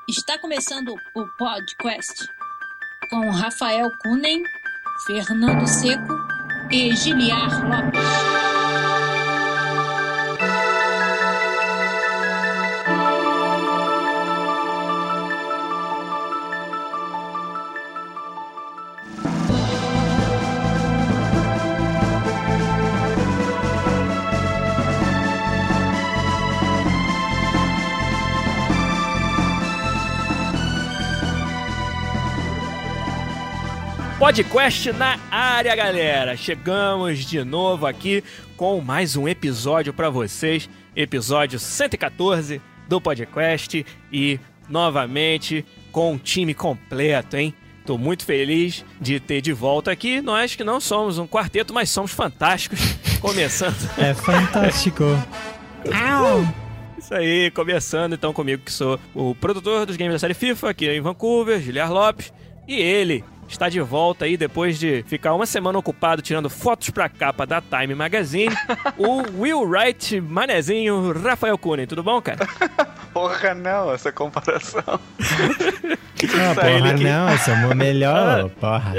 Está começando o podcast com Rafael Kunen, Fernando Seco e Giliar Lopes. Podcast na área, galera! Chegamos de novo aqui com mais um episódio pra vocês, episódio 114 do podcast e novamente com um time completo, hein? Tô muito feliz de ter de volta aqui, nós que não somos um quarteto, mas somos fantásticos, começando... É fantástico! Isso aí, começando então comigo que sou o produtor dos games da série FIFA aqui em Vancouver, Giliar Lopes, e ele... está de volta aí depois de ficar uma semana ocupado tirando fotos pra capa da Time Magazine. O Will Wright Manezinho, Rafael Kunen. Tudo bom, cara? Porra, não, essa comparação. Porra, não, essa é o melhor, porra.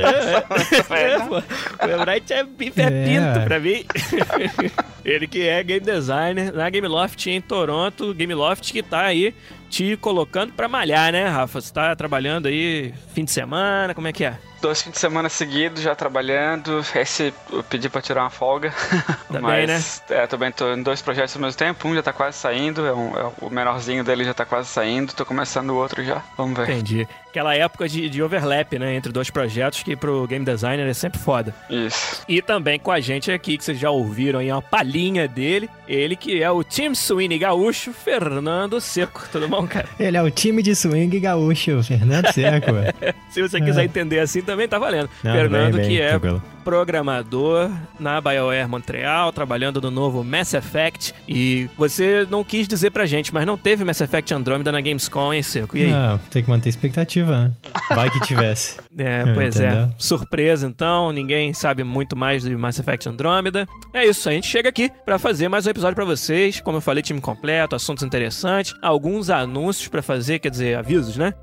O Will Wright é pinto pra mim. Ele que é game designer na Gameloft em Toronto. Gameloft que tá aí te colocando pra malhar, né, Rafa? Você tá trabalhando aí fim de semana, como é que é? 2 fins de semana seguidos já trabalhando. Esse eu pedi pra tirar uma folga. Tá Mas, bem, né? Também tô em 2 projetos ao mesmo tempo. Um já tá quase saindo, o menorzinho dele já tá quase saindo. Tô começando o outro já. Vamos ver. Entendi. Aquela época de overlap, né, entre 2 projetos que pro game designer é sempre foda. Isso. E também com a gente aqui, que vocês já ouviram aí uma palhinha dele, ele que é o Team Swing Gaúcho, Fernando Seco. Tudo bom, cara? Ele é o time de swing gaúcho, Fernando Seco. Se você quiser entender assim, também tá valendo. Não, Fernando, bem, que é tranquilo. programador na BioWare Montreal, trabalhando no novo Mass Effect. E você não quis dizer pra gente, mas não teve Mass Effect Andromeda na Gamescom, hein, Seco? E aí? Não, tem que manter expectativa, né? Vai que tivesse. Pois Entendeu? é. Surpresa, então. Ninguém sabe muito mais de Mass Effect Andromeda. É isso, a gente chega aqui pra fazer mais um episódio pra vocês. Como eu falei, time completo, assuntos interessantes, alguns anúncios pra fazer, quer dizer, avisos, né?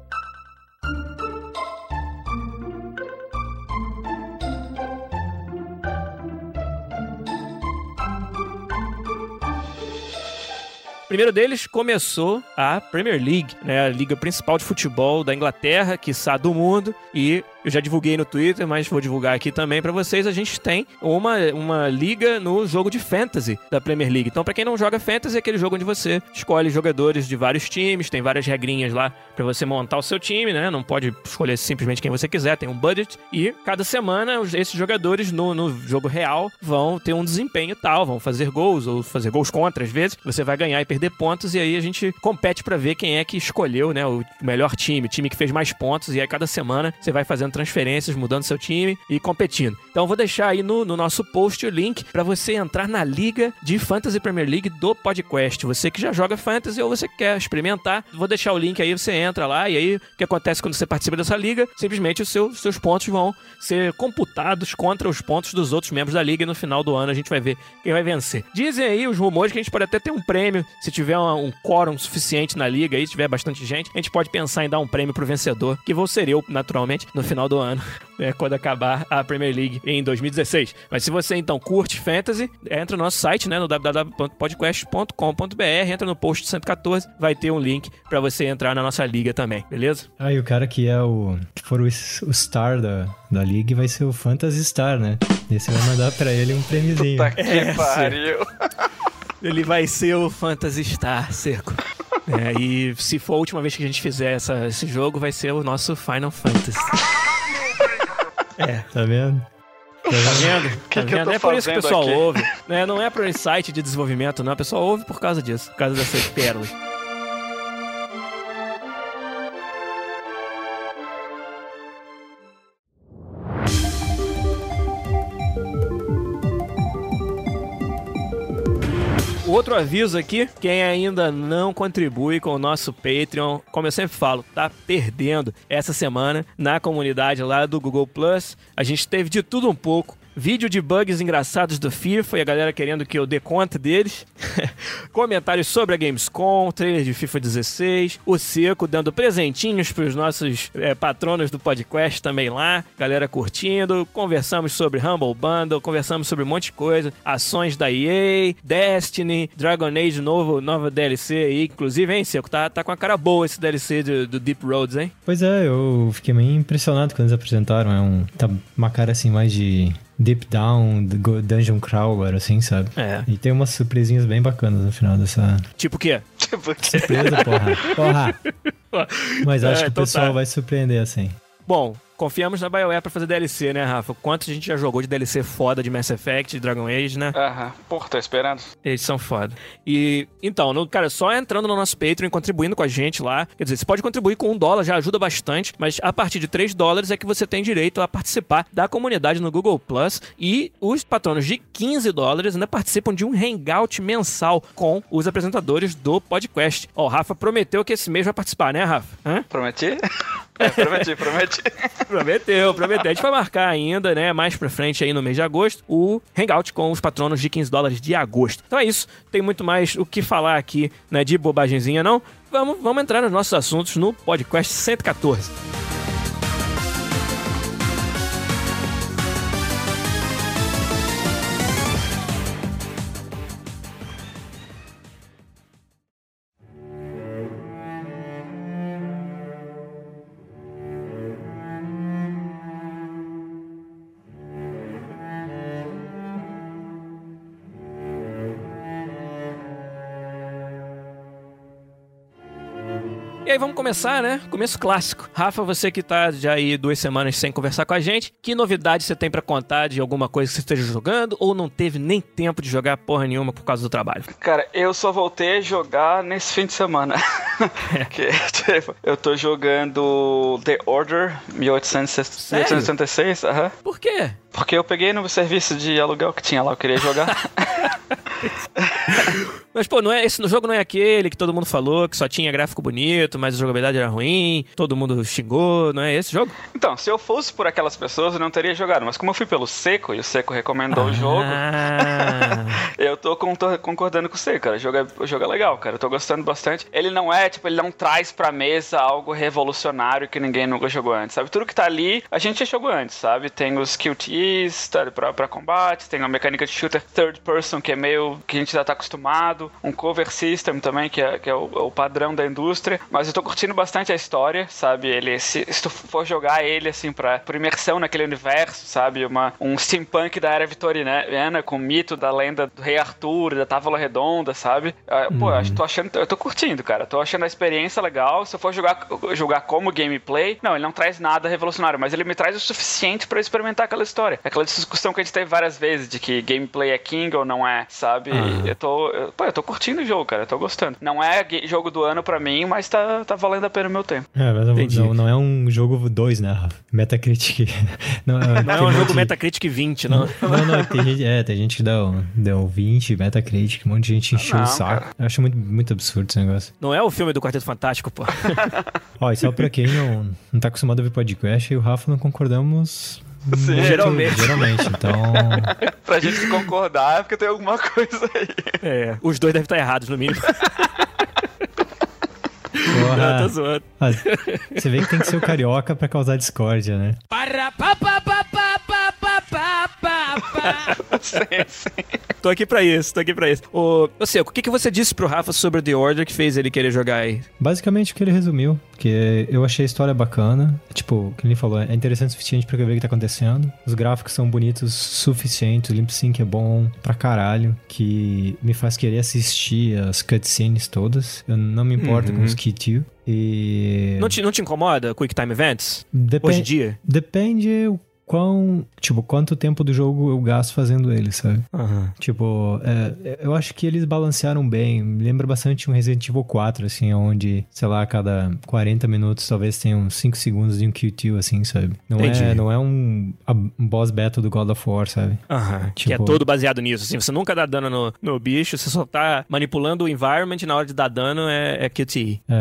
Primeiro deles começou a Premier League, né, a liga principal de futebol da Inglaterra, quiçá do mundo, e eu já divulguei no Twitter, mas vou divulgar aqui também pra vocês. A gente tem uma liga no jogo de Fantasy da Premier League. Então, pra quem não joga Fantasy, é aquele jogo onde você escolhe jogadores de vários times, tem várias regrinhas lá pra você montar o seu time, né? Não pode escolher simplesmente quem você quiser, tem um budget. E cada semana, esses jogadores no jogo real vão ter um desempenho tal, vão fazer gols ou fazer gols contra, às vezes. Você vai ganhar e perder pontos, e aí a gente compete pra ver quem é que escolheu, né, o melhor time, o time que fez mais pontos, e aí cada semana você vai fazendo transferências, mudando seu time e competindo. Então vou deixar aí no nosso post o link pra você entrar na liga de Fantasy Premier League do podcast. Você que já joga Fantasy ou você quer experimentar, vou deixar o link aí, você entra lá, e aí o que acontece quando você participa dessa liga? Simplesmente os seus pontos vão ser computados contra os pontos dos outros membros da liga, e no final do ano a gente vai ver quem vai vencer. Dizem aí os rumores que a gente pode até ter um prêmio, se tiver um quórum suficiente na liga aí, se tiver bastante gente, a gente pode pensar em dar um prêmio pro vencedor, que vou ser eu, naturalmente, no final do ano, né, quando acabar a Premier League em 2016. Mas se você então curte Fantasy, entra no nosso site, né, no www.podcast.com.br, entra no post 114, vai ter um link pra você entrar na nossa liga também, beleza? Ah, e o cara que for o star da League vai ser o Phantasy Star, né? E você vai mandar pra ele um prêmiozinho. Puta que pariu. Ele vai ser o Phantasy Star, Seco. E se for a última vez que a gente fizer esse jogo, vai ser o nosso Final Fantasy. Tá vendo? Tá vendo? Que eu tô é por isso que o fazendo pessoal aqui? ouve. Né? Não é por esse site de desenvolvimento, não. O pessoal ouve por causa disso. Por causa dessas pérolas. Outro aviso aqui, quem ainda não contribui com o nosso Patreon, como eu sempre falo, tá perdendo essa semana na comunidade lá do Google Plus. A gente teve de tudo um pouco. vídeo de bugs engraçados do FIFA e a galera querendo que eu dê conta deles. Comentários sobre a Gamescom, trailer de FIFA 16, o Seco dando presentinhos pros nossos patronos do podcast também lá, galera curtindo, conversamos sobre Humble Bundle, conversamos sobre um monte de coisa, ações da EA, Destiny, Dragon Age nova DLC aí, inclusive, hein, Seco, tá com a cara boa esse DLC do Deep Roads, hein? Pois é, eu fiquei meio impressionado quando eles apresentaram, tá uma cara assim mais de Deep Down, Dungeon Crawler, assim, sabe? É. E tem umas surpresinhas bem bacanas no final dessa... Tipo o quê? Surpresa, porra. Mas acho que o pessoal vai surpreender, assim. Bom, confiamos na BioWare pra fazer DLC, né, Rafa? Quanto a gente já jogou de DLC foda de Mass Effect, de Dragon Age, né? Aham. Porra, tô esperando. Eles são foda. E, então, cara, só entrando no nosso Patreon e contribuindo com a gente lá. Quer dizer, você pode contribuir com $1, já ajuda bastante, mas a partir de $3 é que você tem direito a participar da comunidade no Google Plus, e os patronos de $15 ainda participam de um hangout mensal com os apresentadores do podcast. Ó, o Rafa prometeu que esse mês vai participar, né, Rafa? Hã? Prometi? Prometi. Prometeu. A gente vai marcar ainda, né, mais pra frente aí no mês de agosto, o hangout com os patronos de $15 de agosto. Então é isso, tem muito mais o que falar aqui, né, de bobagenzinha não. Vamos entrar nos nossos assuntos no podcast 114. E aí vamos começar, né? Começo clássico. Rafa, você que tá já aí 2 semanas sem conversar com a gente, que novidade você tem pra contar de alguma coisa que você esteja jogando ou não teve nem tempo de jogar porra nenhuma por causa do trabalho? Cara, eu só voltei a jogar nesse fim de semana. Tipo, eu tô jogando The Order 1866. Por quê? Porque eu peguei no serviço de aluguel que tinha lá, eu queria jogar. Mas, pô, esse jogo não é aquele que todo mundo falou, que só tinha gráfico bonito, mas a jogabilidade era ruim, todo mundo xingou, não é esse jogo? Então, se eu fosse por aquelas pessoas, eu não teria jogado, mas como eu fui pelo Seco, e o Seco recomendou o jogo, eu tô concordando com o Seco, cara. O jogo é legal, cara, eu tô gostando bastante. Ele não é, tipo, ele não traz pra mesa algo revolucionário que ninguém nunca jogou antes, sabe? Tudo que tá ali, a gente já jogou antes, sabe? Tem os QTEs, tá, pra combate, tem uma mecânica de shooter third person, que é meio que a gente já tá acostumado, um cover system também, que é o padrão da indústria, mas eu tô curtindo bastante a história, sabe? Ele, se tu for jogar ele, assim, por imersão naquele universo, sabe? Um steampunk da era vitoriana, com o mito da lenda do rei Arthur, da Távola Redonda, sabe? Pô, eu tô curtindo, cara. Tô achando a experiência legal. Se eu for jogar como gameplay, não, ele não traz nada revolucionário, mas ele me traz o suficiente pra experimentar aquela história. Aquela discussão que a gente teve várias vezes, de que gameplay é king ou não é, sabe? Eu tô curtindo o jogo, cara. Eu tô gostando. Não é jogo do ano pra mim, mas tá valendo a pena o meu tempo. Mas não é um jogo 2, né, Rafa? Metacritic. Não é um jogo Metacritic 20, não. Não, tem gente que deu 20, Metacritic, um monte de gente encheu o saco. Cara. Eu acho muito, muito absurdo esse negócio. Não é o filme do Quarteto Fantástico, pô. Ó, e só pra quem não tá acostumado a ver podcast, eu e o Rafa não concordamos. Sim, geralmente, então... Pra gente concordar é porque tem alguma coisa aí. Os dois devem estar errados, no mínimo. Porra. Não, tô zoando. Você vê que tem que ser o carioca pra causar discórdia, né? Sim. Tô aqui pra isso. Ô, Seco, o que você disse pro Rafa sobre The Order que fez ele querer jogar aí? Basicamente o que ele resumiu, que eu achei a história bacana, tipo, o que ele falou, é interessante o suficiente pra eu ver o que tá acontecendo, os gráficos são bonitos o suficiente, o lip sync é bom pra caralho, que me faz querer assistir as cutscenes todas, eu não me importo com os Q2. E... Não te incomoda Quick Time Events? Hoje em dia? Depende quanto tempo do jogo eu gasto fazendo ele, sabe? Tipo, eu acho que eles balancearam bem. Me lembra bastante um Resident Evil 4, assim, onde, sei lá, a cada 40 minutos talvez tenha uns 5 segundos de um Q2, assim, sabe? Não é um boss battle do God of War, sabe? Tipo... Que é todo baseado nisso, assim. Você nunca dá dano no bicho, você só tá manipulando o environment, na hora de dar dano é QTE.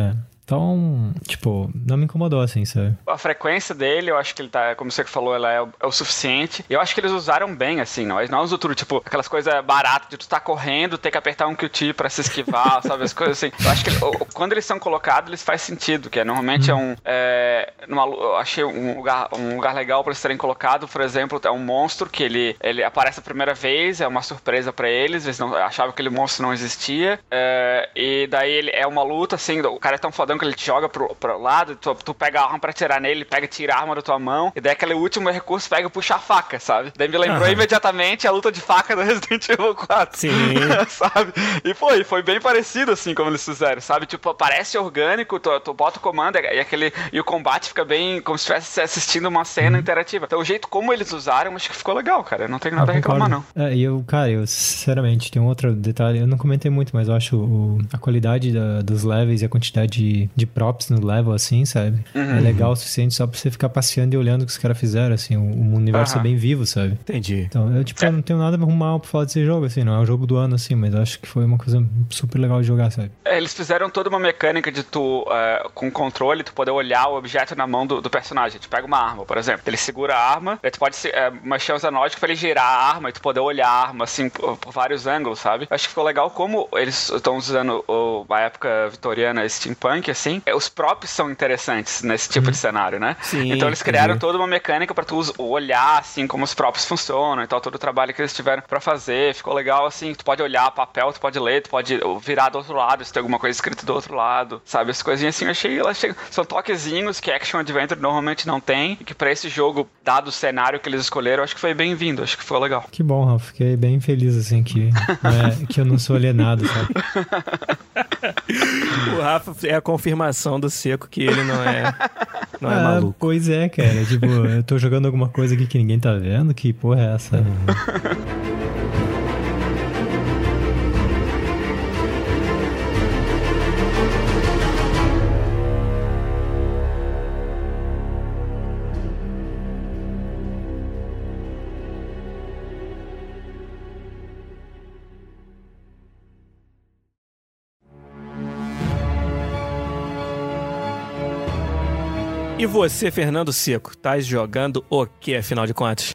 Então, tipo, não me incomodou, assim, sabe? A frequência dele, eu acho que ele tá, como você falou, ela é o suficiente. E eu acho que eles usaram bem, assim, não usam tudo, tipo, aquelas coisas baratas de tu tá correndo, ter que apertar um QT pra se esquivar, sabe? As coisas assim. Eu acho que quando eles são colocados, eles faz sentido, que normalmente eu achei um lugar legal pra eles terem colocado, por exemplo, é um monstro que ele aparece a primeira vez, é uma surpresa pra eles, eles não achavam que aquele monstro não existia, e daí ele é uma luta, assim, o cara é tão fodão que ele te joga pro lado, tu pega a arma pra atirar nele, ele pega e tira a arma da tua mão, e daí aquele último recurso pega e puxa a faca, sabe? Daí me lembrou imediatamente a luta de faca do Resident Evil 4. Sim. Sabe? E foi bem parecido, assim, como eles fizeram, sabe? Tipo, parece orgânico, tu bota o comando e o combate fica bem como se estivesse assistindo uma cena interativa. Então, o jeito como eles usaram, acho que ficou legal, cara. Eu não tenho nada a reclamar, não. E eu sinceramente, tem um outro detalhe, eu não comentei muito, mas eu acho a qualidade dos levels e a quantidade de props no level, assim, sabe? É legal o suficiente só pra você ficar passeando e olhando o que os caras fizeram, assim, o universo é bem vivo, sabe? Entendi. Então, eu não tenho nada mal pra falar desse jogo, assim, não é um jogo do ano, assim, mas eu acho que foi uma coisa super legal de jogar, sabe? Eles fizeram toda uma mecânica de tu, com controle, tu poder olhar o objeto na mão do personagem. Tu pega uma arma, por exemplo, ele segura a arma, aí tu pode mexer os analógicos pra ele girar a arma e tu poder olhar a arma, assim, por vários ângulos, sabe? Eu acho que ficou legal como eles estão usando a época vitoriana steampunk, assim, os props são interessantes nesse tipo de cenário, né? Sim, então eles criaram toda uma mecânica pra tu olhar, assim, como os props funcionam e tal, todo o trabalho que eles tiveram pra fazer, ficou legal, assim, tu pode olhar papel, tu pode ler, tu pode virar do outro lado, se tem alguma coisa escrita do outro lado, sabe? As coisinhas assim, eu achei, são toquezinhos que Action Adventure normalmente não tem, e que pra esse jogo, dado o cenário que eles escolheram, eu acho que foi bem-vindo, acho que ficou legal. Que bom, Rafa, fiquei bem feliz, assim, que eu não sou alienado, sabe? O Rafa é a confirmação do Seco que ele não é maluco. Pois é, cara, tipo, eu tô jogando alguma coisa aqui que ninguém tá vendo, que porra é essa? E você, Fernando Seco, tá jogando o que, afinal de contas?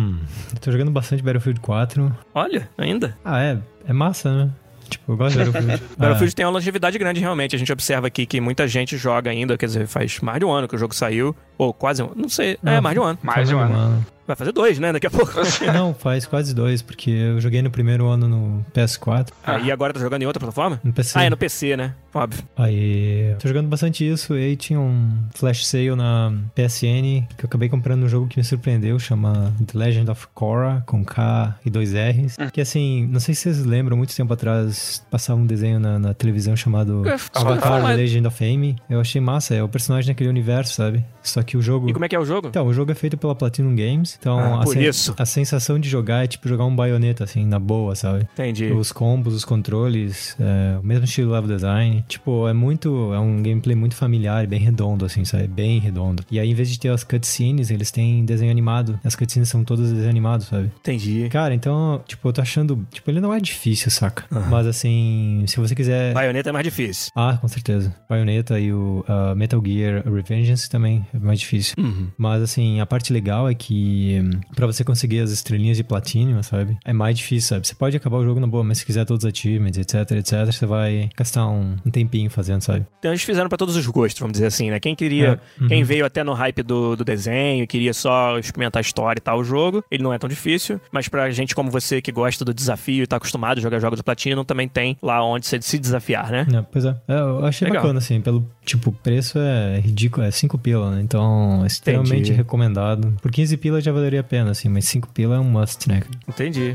Eu tô jogando bastante Battlefield 4. Olha, ainda. É massa, né? Tipo, eu gosto de Battlefield. Battlefield tem uma longevidade grande, realmente. A gente observa aqui que muita gente joga ainda, quer dizer, faz mais de um ano que o jogo saiu. Ou quase um, não sei, mais de um ano. Mais de um ano. Vai fazer 2, né, daqui a pouco. Não, faz quase 2, porque eu joguei no primeiro ano no PS4. E agora tá jogando em outra plataforma? No PC. É no PC, né? Óbvio. Aí, tô jogando bastante isso, e aí tinha um flash sale na PSN, que eu acabei comprando um jogo que me surpreendeu, chama The Legend of Korra, com K e 2 R's. Que assim, não sei se vocês lembram, muito tempo atrás passava um desenho na televisão chamado Avatar The Legend of Amy. Eu achei massa, é o personagem naquele universo, sabe? Só que o jogo... E como é que é o jogo? Então, o jogo é feito pela Platinum Games, então a sensação de jogar é tipo jogar um Bayonetta, assim, na boa, sabe? Entendi. Os combos, os controles, o mesmo estilo level design. Tipo, é um gameplay muito familiar e bem redondo, assim, sabe? Bem redondo. E aí, em vez de ter as cutscenes, eles têm desenho animado. As cutscenes são todas desenho animado, sabe? Entendi. Cara, então, tipo, eu tô achando... Tipo, ele não é difícil, saca? Mas, assim, se você quiser... Bayonetta é mais difícil. Com certeza. Bayonetta e o Metal Gear Revengeance também é mais difícil. Mas, assim, a parte legal é que pra você conseguir as estrelinhas de Platinum, sabe? É mais difícil, sabe? Você pode acabar o jogo na boa, mas se quiser todos os achievements, etc, você vai gastar um tempinho fazendo, sabe? Então eles fizeram pra todos os gostos, vamos dizer assim, né? Quem queria, quem veio até no hype do desenho, queria só experimentar a história e tal, o jogo, ele não é tão difícil, mas pra gente como você que gosta do desafio e tá acostumado a jogar jogos do Platinum, também tem lá onde você se desafiar, né? Pois é. Eu achei bacana, assim, pelo, tipo, preço é ridículo, é 5 pila, né? Então, é extremamente recomendado. Por 15 pila já valeria a pena, assim, mas 5 pila é um must, né? Entendi.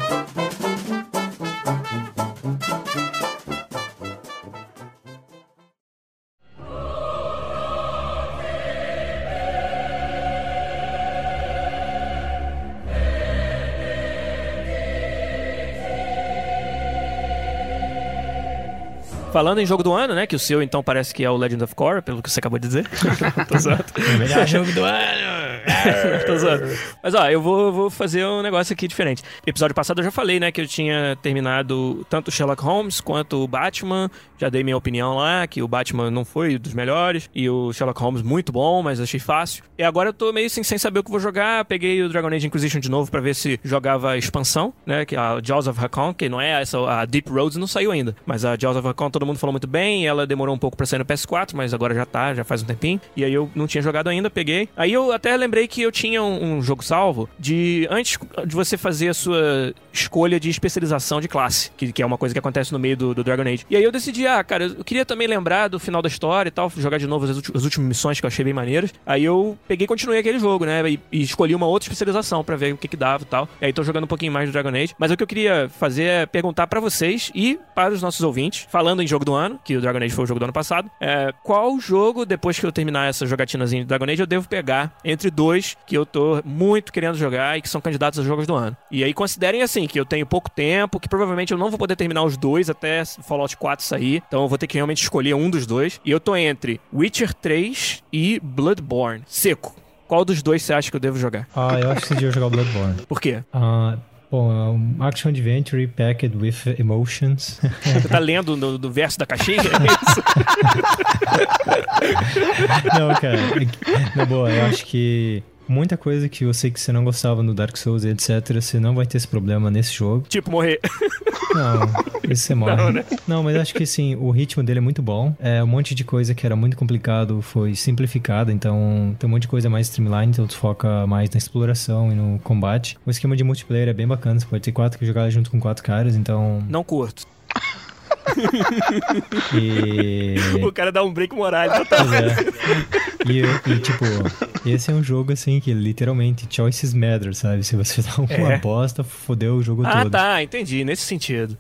Falando em jogo do ano, né? Que o seu, então, parece que é o Legend of Korra, pelo que você acabou de dizer. Tô zoando. Melhor jogo do ano! Tô zoando. Mas ó, eu vou fazer um negócio aqui diferente. Episódio passado eu já falei, né, que eu tinha terminado tanto o Sherlock Holmes quanto o Batman. Já dei minha opinião lá, que o Batman não foi dos melhores. E o Sherlock Holmes muito bom, mas achei fácil. E agora eu tô meio assim, sem saber o que vou jogar. Peguei o Dragon Age Inquisition de novo pra ver se jogava a expansão, né, que é a Jaws of Hakkon, que não é essa, a Deep Roads não saiu ainda. Mas a Jaws of Hakkon todo mundo falou muito bem. Ela demorou um pouco pra sair no PS4, mas agora já faz um tempinho. E aí eu não tinha jogado ainda, peguei. Aí eu até lembrei que eu tinha um jogo salvo de antes de você fazer a sua escolha de especialização de classe, que é uma coisa que acontece no meio do Dragon Age. E aí eu decidi, cara, eu queria também lembrar do final da história e tal, jogar de novo as últimas missões que eu achei bem maneiras. Aí eu peguei e continuei aquele jogo, né, e escolhi uma outra especialização pra ver o que dava e tal. E aí tô jogando um pouquinho mais do Dragon Age. Mas o que eu queria fazer é perguntar pra vocês e para os nossos ouvintes, falando em jogo do ano, que o Dragon Age foi o jogo do ano passado, qual jogo, depois que eu terminar essa jogatinazinha de Dragon Age, eu devo pegar entre dois que eu tô muito querendo jogar e que são candidatos a jogos do ano. E aí considerem assim, que eu tenho pouco tempo, que provavelmente eu não vou poder terminar os dois até Fallout 4 sair, então eu vou ter que realmente escolher um dos dois. E eu tô entre Witcher 3 e Bloodborne. Seco. Qual dos dois você acha que eu devo jogar? Eu acho que você devia jogar o Bloodborne. Por quê? Bom, é um action adventure packed with emotions. Você tá lendo do verso da caixinha? É isso? Não, cara. Na boa, eu acho que muita coisa que eu sei que você não gostava no Dark Souls e etc, você não vai ter esse problema nesse jogo. Tipo, morrer. Não, isso você morre. Não, né? Não, mas acho que sim, o ritmo dele é muito bom. Um monte de coisa que era muito complicado foi simplificada, então tem um monte de coisa mais streamline, então tu foca mais na exploração e no combate. O esquema de multiplayer é bem bacana, você pode ter 4 que jogar junto com 4 caras, então... Não curto. E... O cara dá um break moral. E tipo, esse é um jogo assim que literalmente choices matter, sabe? Se você dá uma bosta, fodeu o jogo todo. Tá, entendi, nesse sentido.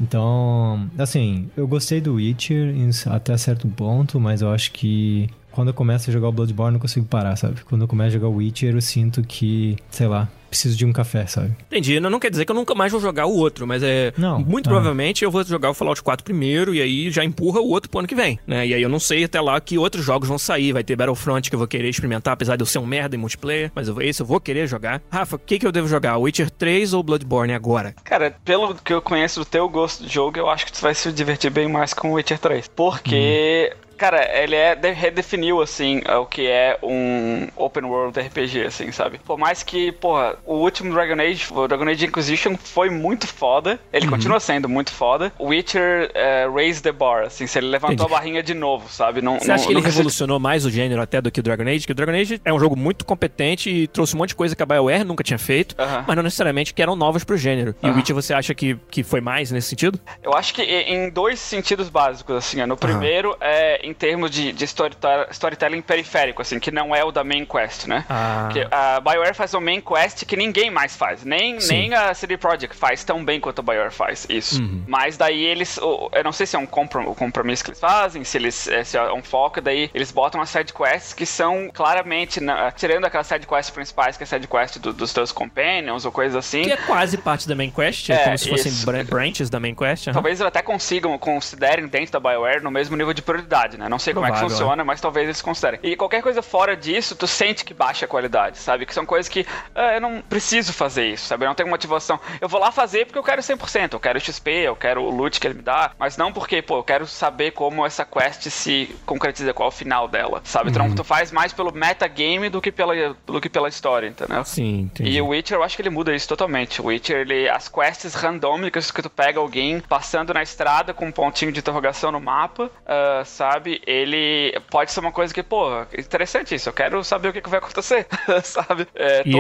Então, assim, eu gostei do Witcher até certo ponto, mas eu acho que quando eu começo a jogar o Bloodborne, eu não consigo parar, sabe? Quando eu começo a jogar o Witcher, eu sinto que, sei lá, preciso de um café, sabe? Entendi. Não quer dizer que eu nunca mais vou jogar o outro, mas muito provavelmente eu vou jogar o Fallout 4 primeiro e aí já empurra o outro pro ano que vem, né? E aí eu não sei até lá que outros jogos vão sair. Vai ter Battlefront que eu vou querer experimentar, apesar de eu ser um merda em multiplayer, mas esse eu vou querer jogar. Rafa, o que eu devo jogar? Witcher 3 ou Bloodborne agora? Cara, pelo que eu conheço do teu gosto de jogo, eu acho que tu vai se divertir bem mais com o Witcher 3. Porque... Cara, ele redefiniu, assim, o que é um open world RPG, assim, sabe? Por mais que, o último Dragon Age, o Dragon Age Inquisition foi muito foda. Ele continua sendo muito foda. O Witcher raised the bar, assim, se ele levantou a barrinha de novo, sabe? Você acha que ele revolucionou mais o gênero até do que o Dragon Age? Porque o Dragon Age é um jogo muito competente e trouxe um monte de coisa que a BioWare nunca tinha feito, mas não necessariamente que eram novas pro gênero. E o Witcher, você acha que foi mais nesse sentido? Eu acho que em dois sentidos básicos, assim. No primeiro, em termos de storytelling periférico, assim, que não é o da main quest, né? Que a BioWare faz o main quest que ninguém mais faz. Nem a CD Projekt faz tão bem quanto a BioWare faz isso. Mas daí eles... Eu não sei se é um compromisso que eles fazem, se é um foco, daí eles botam as side quests que são claramente... tirando aquelas side quests principais, que é a side quest dos teus companions ou coisas assim. Que é quase parte da main quest, como se fossem branches da main quest. Talvez eles até considerem dentro da BioWare no mesmo nível de prioridade, né? Não sei como é que funciona, mas talvez eles considerem. E qualquer coisa fora disso, tu sente que baixa a qualidade, sabe? Que são coisas que eu não preciso fazer isso, sabe? Eu não tenho motivação. Eu vou lá fazer porque eu quero 100%. Eu quero XP, eu quero o loot que ele me dá, mas não porque, eu quero saber como essa quest se concretiza, qual é o final dela, sabe? Então tu faz mais pelo metagame do que pela história, entendeu? Sim, entendi. E o Witcher, eu acho que ele muda isso totalmente. O Witcher, as quests randômicas que tu pega alguém passando na estrada com um pontinho de interrogação no mapa, sabe? Ele pode ser uma coisa que, interessante isso, eu quero saber o que vai acontecer, sabe?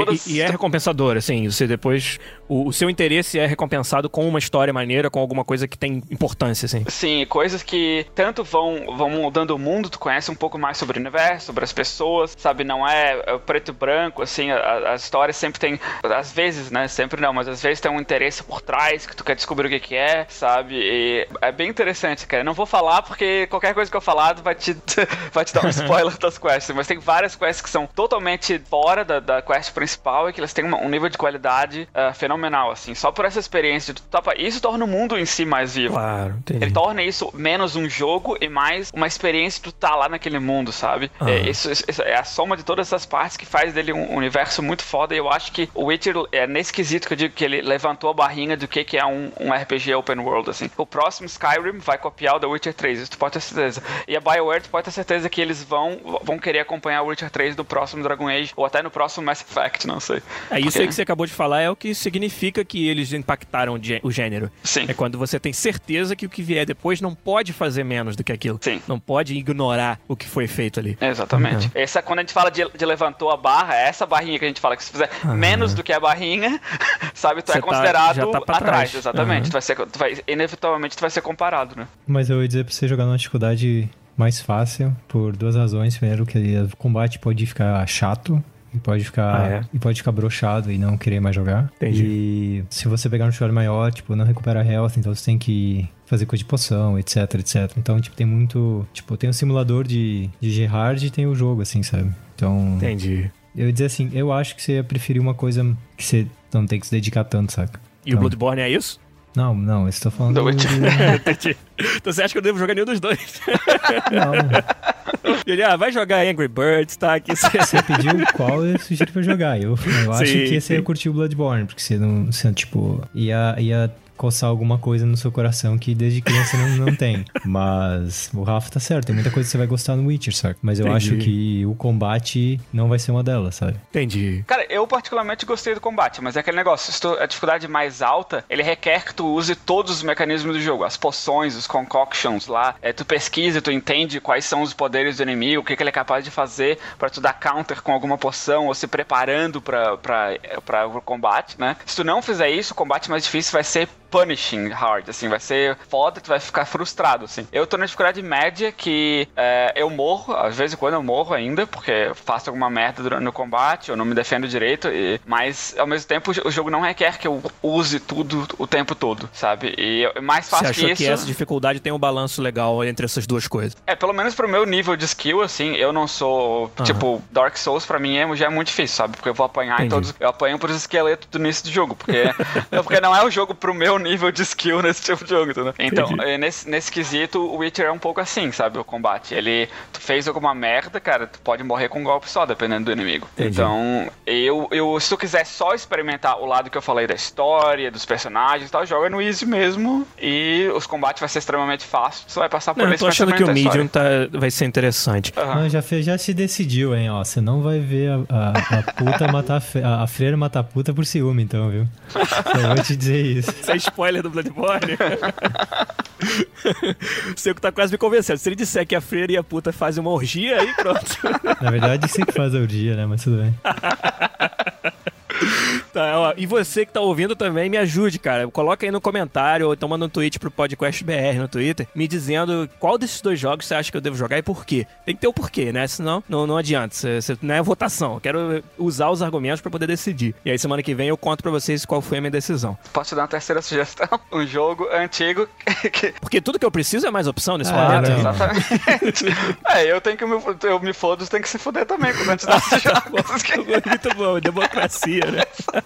E é recompensador, assim, você depois... O seu interesse é recompensado com uma história maneira, com alguma coisa que tem importância, assim. Sim, coisas que tanto vão mudando o mundo, tu conhece um pouco mais sobre o universo, sobre as pessoas, sabe? Não é preto e branco, assim, as histórias sempre tem, às vezes, né? Sempre não, mas às vezes tem um interesse por trás, que tu quer descobrir o que é, sabe? E é bem interessante, cara. Não vou falar porque qualquer coisa que eu falar falado vai te dar um spoiler das quests, mas tem várias quests que são totalmente fora da quest principal e que elas têm um nível de qualidade fenomenal, assim, só por essa experiência de isso torna o mundo em si mais vivo. Claro, entendi. Ele torna isso menos um jogo e mais uma experiência de tu tá lá naquele mundo, sabe? Isso é a soma de todas essas partes que faz dele um universo muito foda, e eu acho que o Witcher é nesse quesito que eu digo que ele levantou a barrinha do que é um RPG open world, assim. O próximo Skyrim vai copiar o The Witcher 3, isso tu pode ter certeza. E a BioWare, tu pode ter certeza que eles vão querer acompanhar o Witcher 3 do próximo Dragon Age, ou até no próximo Mass Effect, não sei. Isso aí que você acabou de falar é o que significa que eles impactaram o gênero. Sim. É quando você tem certeza que o que vier depois não pode fazer menos do que aquilo. Sim. Não pode ignorar o que foi feito ali. Exatamente. Essa, quando a gente fala de levantou a barra, é essa barrinha que a gente fala que se fizer menos do que a barrinha, sabe, tu é considerado atrás. Exatamente. Inevitavelmente tu vai ser comparado, né? Mas eu ia dizer pra você jogar numa dificuldade mais fácil, por duas razões. Primeiro, que o combate pode ficar chato. E pode ficar broxado e não querer mais jogar. Entendi. E se você pegar um dificuldade maior, tipo, não recupera health, então você tem que fazer coisa de poção, etc. Então, tipo, tem muito... Tipo, tem um simulador de G-Hard e tem o jogo, assim, sabe? Então... Entendi. Eu ia dizer assim, eu acho que você ia preferir uma coisa que você não tem que se dedicar tanto, saca? E o Bloodborne é isso? Não, eu estou falando... Entendi. Então você acha que eu devo jogar nenhum dos dois? Não. Ele, vai jogar Angry Birds, tá? Aqui você pediu qual eu sugiro pra jogar. Eu acho que você ia curtir o Bloodborne, porque você tipo, ia coçar alguma coisa no seu coração que desde criança não tem. Mas o Rafa tá certo, tem muita coisa que você vai gostar no Witcher, certo? Mas eu acho que o combate não vai ser uma delas, sabe? Entendi. Cara, eu particularmente gostei do combate, mas é aquele negócio, se a dificuldade mais alta, ele requer que tu use todos os mecanismos do jogo, as poções, os concoctions lá, tu pesquisa, tu entende quais são os poderes do inimigo, o que ele é capaz de fazer pra tu dar counter com alguma poção, ou se preparando pra o combate, né? Se tu não fizer isso, o combate mais difícil vai ser punishing hard, assim, vai ser foda, tu vai ficar frustrado, assim. Eu tô na dificuldade média que eu morro, às vezes quando eu morro ainda, porque eu faço alguma merda no combate, eu não me defendo direito, mas ao mesmo tempo o jogo não requer que eu use tudo o tempo todo, sabe? E é mais fácil que isso... Você achou que essa dificuldade tem um balanço legal entre essas duas coisas? Pelo menos pro meu nível de skill, assim, eu não sou, tipo, Dark Souls pra mim já é muito difícil, sabe? Porque eu vou apanhar em todos... Eu apanho pros esqueletos do início do jogo, porque não é o jogo pro meu nível de skill nesse tipo de jogo, né? Então, nesse quesito, o Witcher é um pouco assim, sabe? O combate. Tu fez alguma merda, cara, tu pode morrer com um golpe só, dependendo do inimigo. Entendi. Então, se tu quiser só experimentar o lado que eu falei da história, dos personagens e tal, joga no easy mesmo e os combates vai ser extremamente fácil. Você vai passar por esse eu tô achando que o medium vai ser interessante. Já se decidiu, hein, ó. Você não vai ver a puta matar a freira matar a puta por ciúme, então, viu? Eu vou te dizer isso. Isso é spoiler do Bloodborne. Você que tá quase me convencendo. Se ele disser que a freira e a puta fazem uma orgia, aí pronto. Na verdade, você que faz a orgia, né? Mas tudo bem. Tá, ó, e você que tá ouvindo também, me ajude, cara. Coloca aí no comentário ou então manda um tweet pro Podcast BR no Twitter, me dizendo qual desses dois jogos você acha que eu devo jogar e por quê. Tem que ter o porquê, né? Senão não adianta. Não é votação. Eu quero usar os argumentos pra poder decidir. E aí semana que vem eu conto pra vocês qual foi a minha decisão. Posso te dar uma terceira sugestão? Um jogo antigo Porque tudo que eu preciso é mais opção nesse momento. Exatamente. Eu me fodo, tem que se foder também quando a gente dá esses jogos. Muito bom, democracia, né?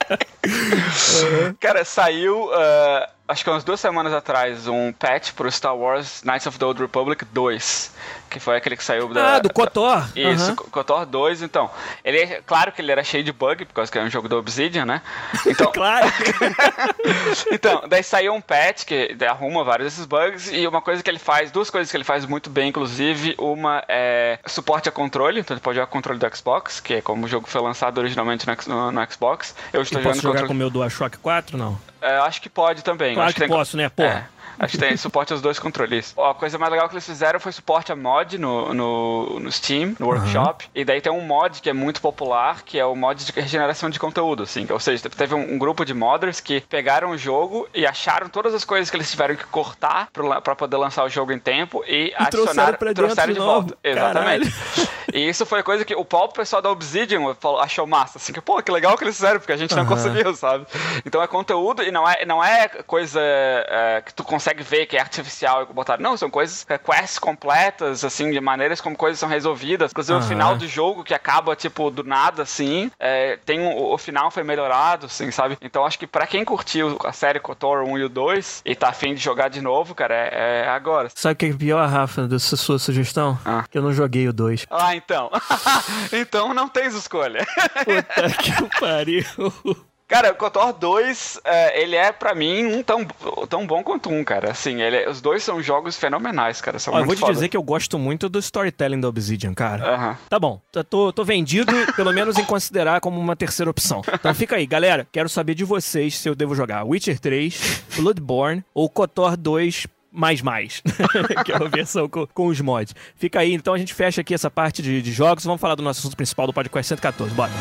Cara, saiu acho que umas 2 semanas atrás um patch pro Star Wars Knights of the Old Republic 2, que foi aquele que saiu do KOTOR. Isso, KOTOR 2, então. Claro que ele era cheio de bug, por causa que é um jogo da Obsidian, né? Então, claro! Então, daí saiu um patch que arruma vários desses bugs, e uma coisa que ele faz, 2 coisas que ele faz muito bem, inclusive, uma é suporte a controle, então ele pode jogar com o controle do Xbox, que é como o jogo foi lançado originalmente no Xbox. Eu estou jogando jogar com o meu DualShock 4, não? Acho que pode também. Claro que posso, né? Porra. Acho que tem suporte aos 2 controles. A coisa mais legal que eles fizeram foi suporte a mod no Steam, no Workshop. E daí tem um mod que é muito popular, que é o mod de regeneração de conteúdo, assim. Ou seja, teve um grupo de modders que pegaram o jogo e acharam todas as coisas que eles tiveram que cortar pra poder lançar o jogo em tempo e trouxeram de volta. Exatamente. E isso foi coisa que o próprio pessoal da Obsidian achou massa, assim, que pô, que legal que eles fizeram, porque a gente não conseguiu, sabe? Então é conteúdo e não é coisa que tu consegue consegue ver que é artificial e botar. Não, são coisas, quests completas, assim, de maneiras como coisas são resolvidas. Inclusive o final do jogo que acaba, tipo, do nada, assim, o final foi melhorado, assim, sabe? Então acho que pra quem curtiu a série KOTOR 1 e o 2 e tá afim de jogar de novo, cara, é agora. Sabe o que é pior, Rafa, dessa sua sugestão? Que eu não joguei o 2. Então. Então não tens escolha. Puta que pariu. Cara, o KOTOR 2, ele é pra mim tão bom quanto um, cara. Assim, os dois são jogos fenomenais, cara. São muito eu vou te dizer que eu gosto muito do storytelling da Obsidian, cara. Uhum. Tá bom, tô vendido, pelo menos em considerar como uma terceira opção. Então fica aí, galera. Quero saber de vocês se eu devo jogar Witcher 3, Bloodborne ou KOTOR 2 mais, que é a versão com os mods. Fica aí, então a gente fecha aqui essa parte de jogos. Vamos falar do nosso assunto principal do podcast 114. Bora.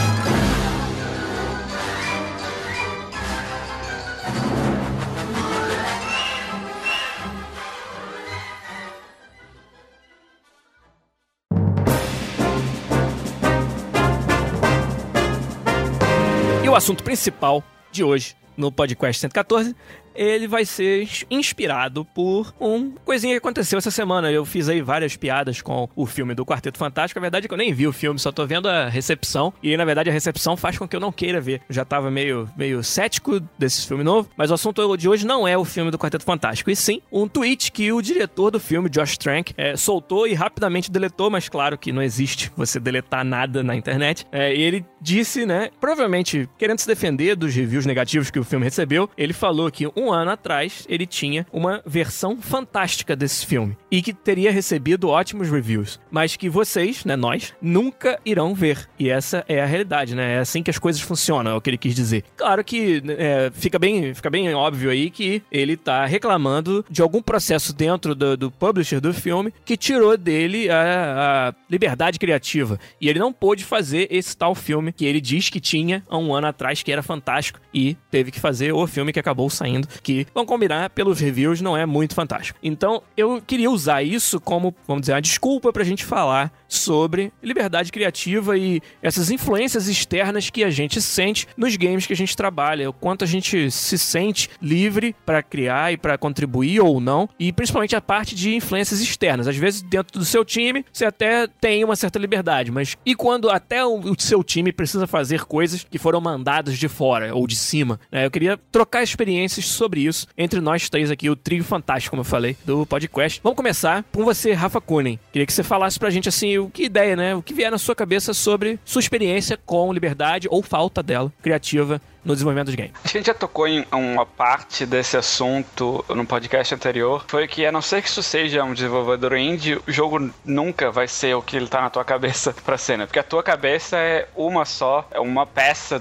E o assunto principal de hoje no podcast 114, ele vai ser inspirado por uma coisinha que aconteceu essa semana. Eu fiz aí várias piadas com o filme do Quarteto Fantástico. A verdade é que eu nem vi o filme, só tô vendo a recepção. E na verdade a recepção faz com que eu não queira ver. Eu já tava meio cético desse filme novo. Mas o assunto de hoje não é o filme do Quarteto Fantástico, e sim um tweet que o diretor do filme, Josh Trank, soltou e rapidamente deletou. Mas claro que não existe você deletar nada na internet. E ele disse, né, provavelmente querendo se defender dos reviews negativos que o filme recebeu, ele falou que um ano atrás ele tinha uma versão fantástica desse filme e que teria recebido ótimos reviews, mas que vocês, né, nós, nunca irão ver. E essa é a realidade, né? É assim que as coisas funcionam, é o que ele quis dizer. Claro que fica bem óbvio aí que ele tá reclamando de algum processo dentro do publisher do filme que tirou dele a liberdade criativa. E ele não pôde fazer esse tal filme que ele diz que tinha há um ano atrás, que era fantástico, e teve que fazer o filme que acabou saindo, que, vamos combinar, pelos reviews não é muito fantástico. Então, eu queria usar isso como, vamos dizer, uma desculpa pra gente falar sobre liberdade criativa e essas influências externas que a gente sente nos games que a gente trabalha, o quanto a gente se sente livre pra criar e pra contribuir ou não, e principalmente a parte de influências externas. Às vezes, dentro do seu time, você até tem uma certa liberdade, mas e quando até o seu time precisa fazer coisas que foram mandadas de fora ou de cima, né? Eu queria trocar experiências sobre isso entre nós três aqui, o trio fantástico, como eu falei, do podcast. Vamos começar com você, Rafa Kunen. Queria que você falasse pra gente, assim, o que ideia, né? O que vier na sua cabeça sobre sua experiência com liberdade ou falta dela, criativa, no desenvolvimento dos games. A gente já tocou em uma parte desse assunto no podcast anterior, foi que a não ser que isso seja um desenvolvedor indie, o jogo nunca vai ser o que ele tá na tua cabeça pra ser, né? Porque a tua cabeça é uma só, é uma peça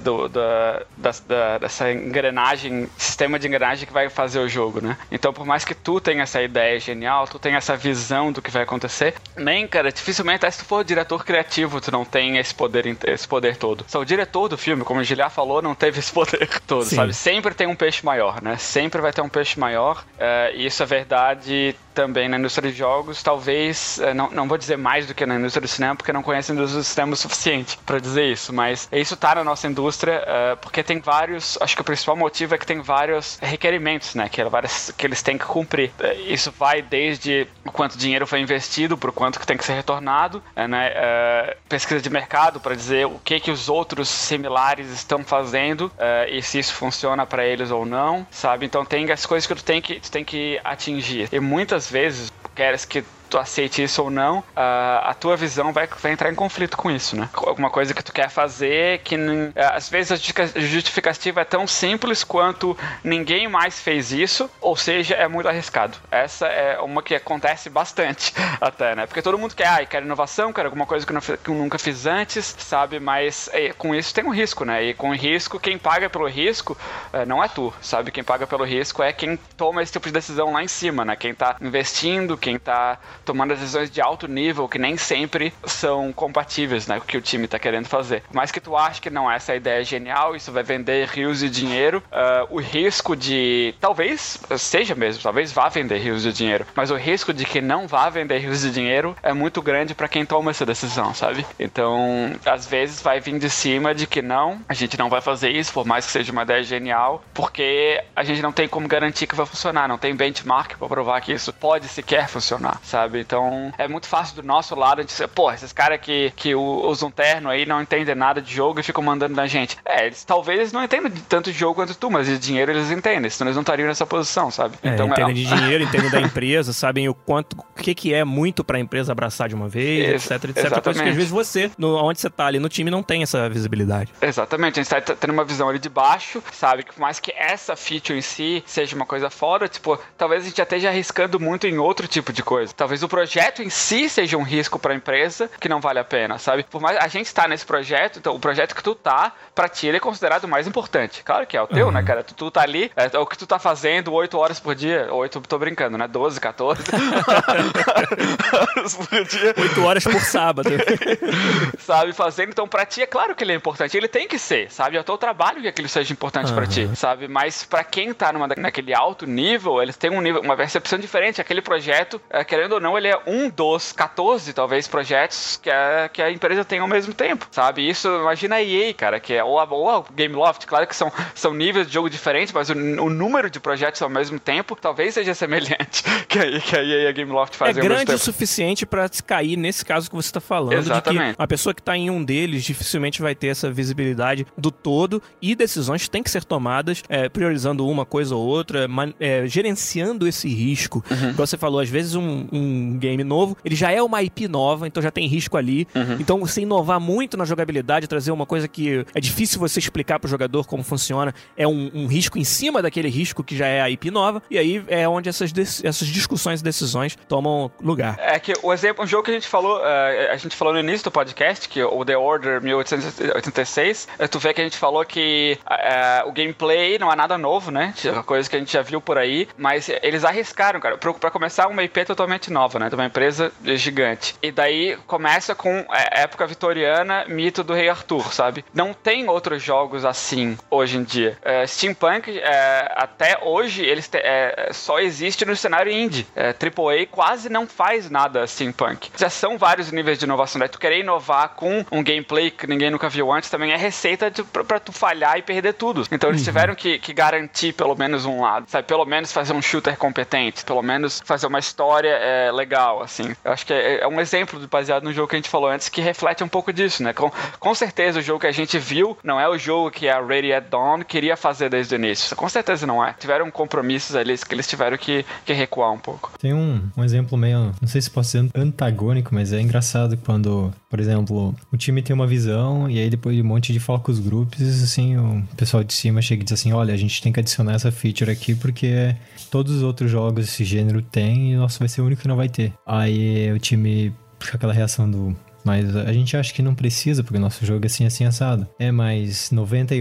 dessa engrenagem, sistema de engrenagem que vai fazer o jogo, né? Então, por mais que tu tenha essa ideia genial, tu tenha essa visão do que vai acontecer, cara, dificilmente, se tu for diretor criativo, tu não tem esse poder todo. Só o diretor do filme, como o Giliar falou, não teve esse poder todo, sim, sabe? Sempre tem um peixe maior, né? Sempre vai ter um peixe maior. E isso é verdade também na indústria de jogos, talvez, não vou dizer mais do que na indústria do cinema, porque não conheço a indústria do cinema o suficiente pra dizer isso, mas isso tá na nossa indústria, porque tem vários, acho que o principal motivo é que tem vários requerimentos, né, que eles têm que cumprir. Isso vai desde o quanto dinheiro foi investido, pro quanto que tem que ser retornado, né, pesquisa de mercado para dizer o que os outros similares estão fazendo, e se isso funciona pra eles ou não, sabe? Então tem as coisas que tu tem que atingir. E muitas vezes, queres que tu aceite isso ou não, a tua visão vai entrar em conflito com isso, né? Alguma coisa que tu quer fazer que às vezes a justificativa é tão simples quanto ninguém mais fez isso, ou seja, é muito arriscado. Essa é uma que acontece bastante até, né? Porque todo mundo quer inovação, quer alguma coisa que eu nunca fiz antes, sabe? Mas com isso tem um risco, né? E com o risco, quem paga pelo risco não é tu, sabe? Quem paga pelo risco é quem toma esse tipo de decisão lá em cima, né? Quem tá investindo, quem tá tomando decisões de alto nível que nem sempre são compatíveis, né, com o que o time tá querendo fazer. Mas que tu acha que não, essa ideia é genial, isso vai vender rios de dinheiro, o risco de, talvez seja mesmo, talvez vá vender rios de dinheiro, mas o risco de que não vá vender rios de dinheiro é muito grande pra quem toma essa decisão, sabe? Então, às vezes vai vir de cima de que não, a gente não vai fazer isso, por mais que seja uma ideia genial, porque a gente não tem como garantir que vai funcionar, não tem benchmark pra provar que isso pode sequer funcionar, sabe? Então, é muito fácil do nosso lado a gente dizer, pô, esses caras que usam um terno aí não entendem nada de jogo e ficam mandando na gente. Eles talvez não entendam de tanto de jogo quanto tu, mas de dinheiro eles entendem, senão eles não estariam nessa posição, sabe? Então, entendem de dinheiro, entendem da empresa, sabem o que é muito pra empresa abraçar de uma vez, etc. Coisa que às vezes você, onde você tá ali no time, não tem essa visibilidade. Exatamente, a gente tá tendo uma visão ali de baixo, sabe? Que por mais que essa feature em si seja uma coisa fora, tipo, talvez a gente já esteja arriscando muito em outro tipo de coisa. Talvez o projeto em si seja um risco pra empresa que não vale a pena, sabe? Por mais a gente tá nesse projeto, então o projeto que tu tá, pra ti ele é considerado o mais importante. Claro que é o teu, né, cara? Tu tá ali, o que tu tá fazendo 8 horas por dia, 8, tô brincando, né? 12, 14 horas por dia. 8 horas por sábado. Sabe, fazendo, então pra ti é claro que ele é importante, ele tem que ser, sabe? É o teu trabalho que aquilo seja importante pra ti, sabe? Mas pra quem tá naquele alto nível, eles têm uma percepção diferente. Aquele projeto, querendo ou não, ele é um dos 14, talvez, projetos que a empresa tem ao mesmo tempo, sabe? Isso, imagina a EA, cara, que é ou a Gameloft, claro que são níveis de jogo diferentes, mas o número de projetos ao mesmo tempo talvez seja semelhante que a EA e a Gameloft fazem ao mesmo tempo. É grande o suficiente pra cair nesse caso que você tá falando. Exatamente. De que a pessoa que tá em um deles dificilmente vai ter essa visibilidade do todo, e decisões têm que ser tomadas priorizando uma coisa ou outra, gerenciando esse risco. Como você falou, às vezes um game novo, ele já é uma IP nova, então já tem risco ali. Então você inovar muito na jogabilidade, trazer uma coisa que é difícil você explicar pro jogador como funciona, é um risco em cima daquele risco que já é a IP nova, e aí é onde essas discussões e decisões tomam lugar. É que um jogo que a gente falou no início do podcast, que é o The Order 1886, tu vê que a gente falou que o gameplay não é nada novo, né? É coisa que a gente já viu por aí, mas eles arriscaram, cara, pra começar uma IP totalmente nova, né? De uma empresa gigante. E daí começa com a época vitoriana, mito do Rei Arthur, sabe? Não tem outros jogos assim hoje em dia. Steampunk, até hoje, só existe no cenário indie. AAA quase não faz nada steampunk. Já são vários níveis de inovação, né? Tu querer inovar com um gameplay que ninguém nunca viu antes também é receita pra tu falhar e perder tudo. Então eles tiveram que garantir pelo menos um lado, sabe? Pelo menos fazer um shooter competente, pelo menos fazer uma história legal, assim. Eu acho que é um exemplo baseado no jogo que a gente falou antes, que reflete um pouco disso, né? Com certeza o jogo que a gente viu não é o jogo que a Ready at Dawn queria fazer desde o início. Com certeza não é. Tiveram compromissos ali que eles tiveram que recuar um pouco. Tem um exemplo meio, não sei se pode ser antagônico, mas é engraçado quando, por exemplo, o time tem uma visão e aí depois de um monte de focus groups, assim, o pessoal de cima chega e diz assim, olha, a gente tem que adicionar essa feature aqui porque todos os outros jogos desse gênero tem e o nosso vai ser o único que não vai ter. Aí o time fica aquela reação do... Mas a gente acha que não precisa, porque o nosso jogo é assim assado. Mas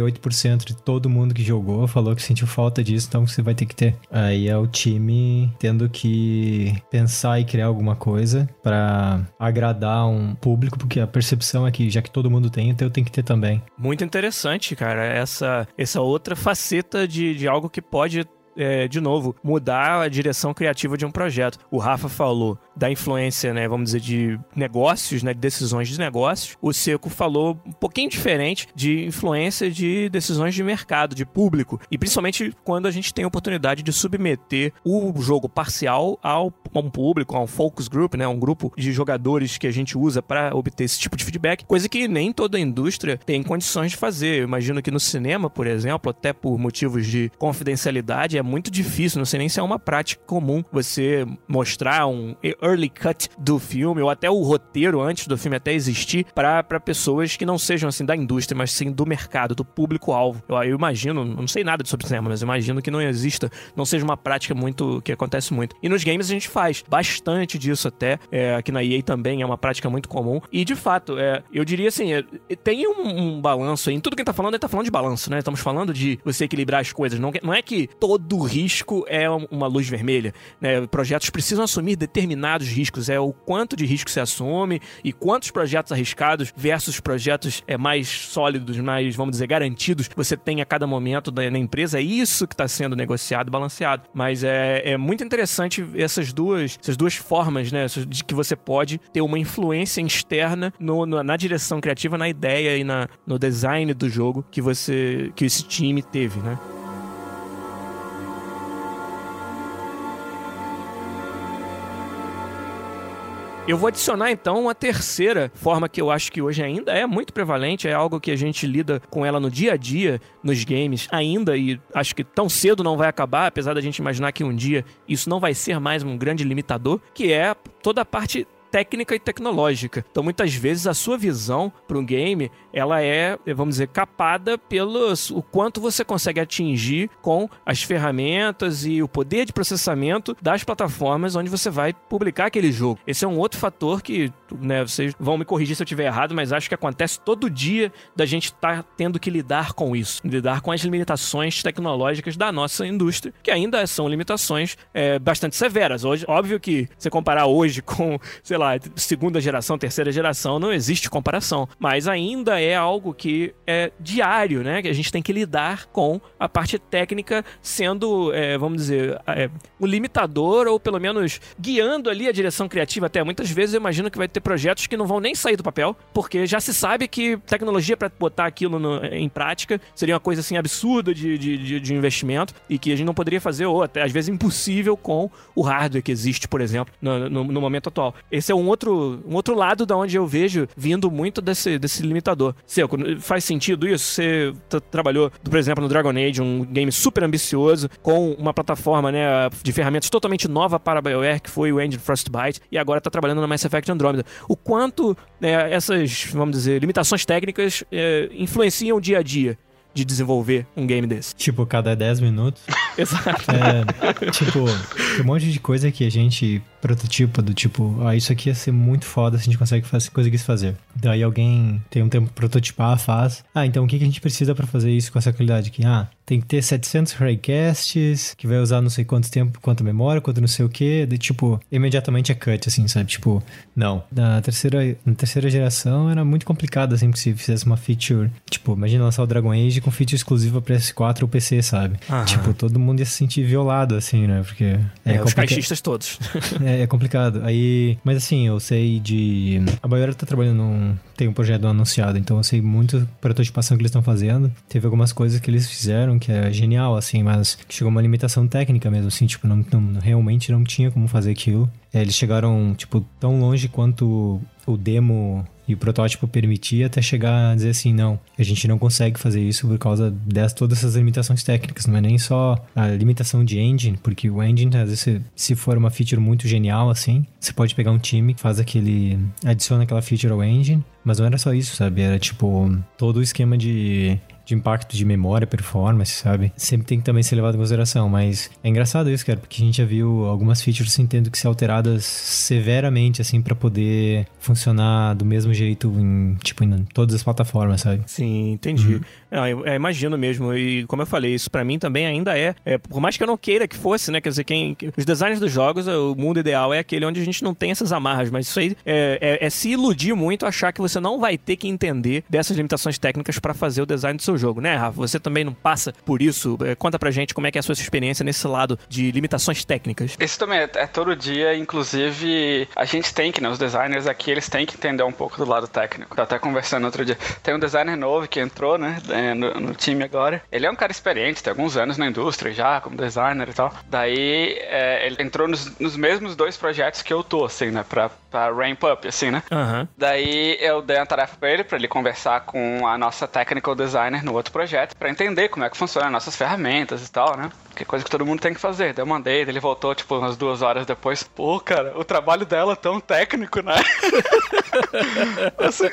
98% de todo mundo que jogou falou que sentiu falta disso, então você vai ter que ter. Aí é o time tendo que pensar e criar alguma coisa pra agradar um público, porque a percepção é que já que todo mundo tem, então eu tenho que ter também. Muito interessante, cara, essa outra faceta de algo que pode... de novo, mudar a direção criativa de um projeto. O Rafa falou da influência, né, vamos dizer, de negócios, né, de decisões de negócios. O Seco falou um pouquinho diferente de influência de decisões de mercado, de público. E principalmente quando a gente tem a oportunidade de submeter o jogo parcial a um público, a um focus group, né, um grupo de jogadores que a gente usa para obter esse tipo de feedback, coisa que nem toda a indústria tem condições de fazer. Eu imagino que no cinema, por exemplo, até por motivos de confidencialidade, é muito difícil, não sei nem se é uma prática comum você mostrar um early cut do filme, ou até o roteiro antes do filme até existir, para pessoas que não sejam assim da indústria, mas sim do mercado, do público-alvo. Eu imagino, não sei nada sobre cinema, mas imagino que não seja uma prática muito, que acontece muito. E nos games a gente faz bastante disso até, aqui na EA também é uma prática muito comum, e de fato, eu diria assim, tem um balanço aí, em tudo que ele tá falando de balanço, né? Estamos falando de você equilibrar as coisas, não é que todo o risco é uma luz vermelha, né? Projetos precisam assumir determinados riscos, é o quanto de risco se assume e quantos projetos arriscados versus projetos mais sólidos, mais, vamos dizer, garantidos você tem a cada momento na empresa. É isso que está sendo negociado, balanceado. Mas é muito interessante essas duas formas, né, de que você pode ter uma influência externa na direção criativa, na ideia e no design do jogo que esse time teve, né? Eu vou adicionar, então, uma terceira forma que eu acho que hoje ainda é muito prevalente, é algo que a gente lida com ela no dia a dia, nos games, ainda, e acho que tão cedo não vai acabar, apesar da gente imaginar que um dia isso não vai ser mais um grande limitador, que é toda a parte técnica e tecnológica. Então, muitas vezes, a sua visão para um game, ela é, vamos dizer, capada pelo o quanto você consegue atingir com as ferramentas e o poder de processamento das plataformas onde você vai publicar aquele jogo. Esse é um outro fator que, né, vocês vão me corrigir se eu estiver errado, mas acho que acontece todo dia da gente estar tendo que lidar com isso, lidar com as limitações tecnológicas da nossa indústria, que ainda são limitações bastante severas. Hoje, óbvio que você comparar hoje com, sei lá, segunda geração, terceira geração, não existe comparação, mas ainda é algo que é diário, né? Que a gente tem que lidar com a parte técnica sendo, vamos dizer, um limitador ou pelo menos guiando ali a direção criativa. Até muitas vezes eu imagino que vai ter projetos que não vão nem sair do papel, porque já se sabe que tecnologia para botar aquilo em prática seria uma coisa assim absurda de investimento e que a gente não poderia fazer, ou até às vezes impossível com o hardware que existe, por exemplo, no momento atual. Esse é um outro lado da onde eu vejo vindo muito desse limitador. Seco, faz sentido isso? Você trabalhou, por exemplo, no Dragon Age, um game super ambicioso, com uma plataforma, né, de ferramentas totalmente nova para a BioWare, que foi o Engine Frostbite, e agora está trabalhando na Mass Effect Andromeda. O quanto essas, vamos dizer, limitações técnicas influenciam o dia a dia de desenvolver um game desse? Tipo, cada 10 minutos. Exato. Tipo, tem um monte de coisa que a gente prototipa do tipo, isso aqui ia ser muito foda se a gente conseguisse fazer. Daí alguém tem um tempo pra prototipar, faz. Então o que a gente precisa pra fazer isso com essa qualidade aqui? Tem que ter 700 raycasts, que vai usar não sei quanto tempo, quanta memória, quanto não sei o quê. De tipo, imediatamente é cut, assim, sabe? Tipo, não. Na terceira geração era muito complicado, assim, que se fizesse uma feature. Tipo, imagina lançar o Dragon Age com feature exclusiva pra PS4 ou PC, sabe? Tipo, todo mundo ia se sentir violado, assim, né? Porque os caixistas todos. É complicado. Mas assim, eu sei de... A BioWare tá trabalhando tem um projeto anunciado, então eu sei muito prototipação que eles estão fazendo. Teve algumas coisas que eles fizeram que é genial, assim, mas chegou uma limitação técnica mesmo, assim, tipo, realmente não tinha como fazer aquilo. Eles chegaram, tipo, tão longe quanto o demo e o protótipo permitia, até chegar a dizer assim, não, a gente não consegue fazer isso por causa de todas essas limitações técnicas. Não é nem só a limitação de engine, porque o engine, às vezes, se for uma feature muito genial, assim, você pode pegar um time que faz adiciona aquela feature ao engine, mas não era só isso, sabe? Era, tipo, todo o esquema de impacto de memória, performance, sabe? Sempre tem que também ser levado em consideração, mas é engraçado isso, cara, porque a gente já viu algumas features, assim, tendo que ser alteradas severamente, assim, pra poder funcionar do mesmo jeito em todas as plataformas, sabe? Sim, entendi. Eu imagino mesmo, e como eu falei, isso pra mim também ainda por mais que eu não queira que fosse, né, quer dizer, os designers dos jogos, o mundo ideal é aquele onde a gente não tem essas amarras, mas isso aí é se iludir muito, achar que você não vai ter que entender dessas limitações técnicas pra fazer o design do seu jogo, né, Rafa? Você também não passa por isso? Conta pra gente como é que é a sua experiência nesse lado de limitações técnicas. Isso também é todo dia, inclusive a gente tem que, né, os designers aqui, eles têm que entender um pouco do lado técnico. Eu até conversando outro dia, tem um designer novo que entrou, né, no time agora. Ele é um cara experiente, tem alguns anos na indústria já, como designer e tal. Daí, ele entrou nos mesmos 2 projetos que eu tô, assim, né, pra ramp up, assim, né. Daí, eu dei uma tarefa pra ele conversar com a nossa technical designer no outro projeto, pra entender como é que funcionam nossas ferramentas e tal, né? Que é coisa que todo mundo tem que fazer. Daí eu mandei, ele voltou, tipo, umas 2 horas depois. Pô, cara, o trabalho dela é tão técnico, né? Assim,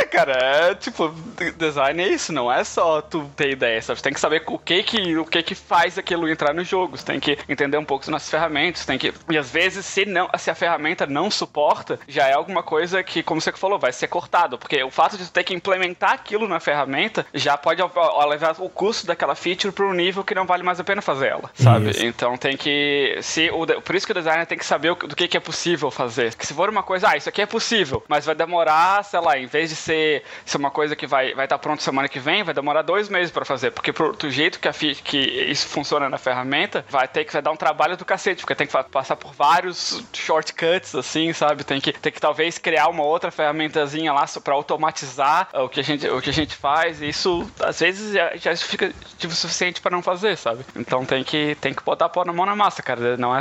Cara, tipo, design é isso, não é só tu ter ideia, sabe? Você tem que saber o que faz aquilo entrar no jogo, você tem que entender um pouco das ferramentas, e às vezes, se a ferramenta não suporta, já é alguma coisa que, como você falou, vai ser cortado, porque o fato de tu ter que implementar aquilo na ferramenta já pode levar o custo daquela feature para um nível que não vale mais a pena fazer ela, sabe? Isso. Então tem que... Por isso que o designer tem que saber do que é possível fazer. Que se for uma coisa, isso aqui é possível, mas vai demorar, sei lá, em vez de ser uma coisa que vai estar pronto semana que vem, vai demorar 2 meses para fazer, porque do jeito que isso funciona na ferramenta, vai dar um trabalho do cacete, porque tem que passar por vários shortcuts, assim, sabe? Tem que talvez criar uma outra ferramentazinha lá para automatizar o que a gente faz, e isso às vezes já fica tipo, suficiente para não fazer, sabe? Então tem que botar a mão na massa, cara. Não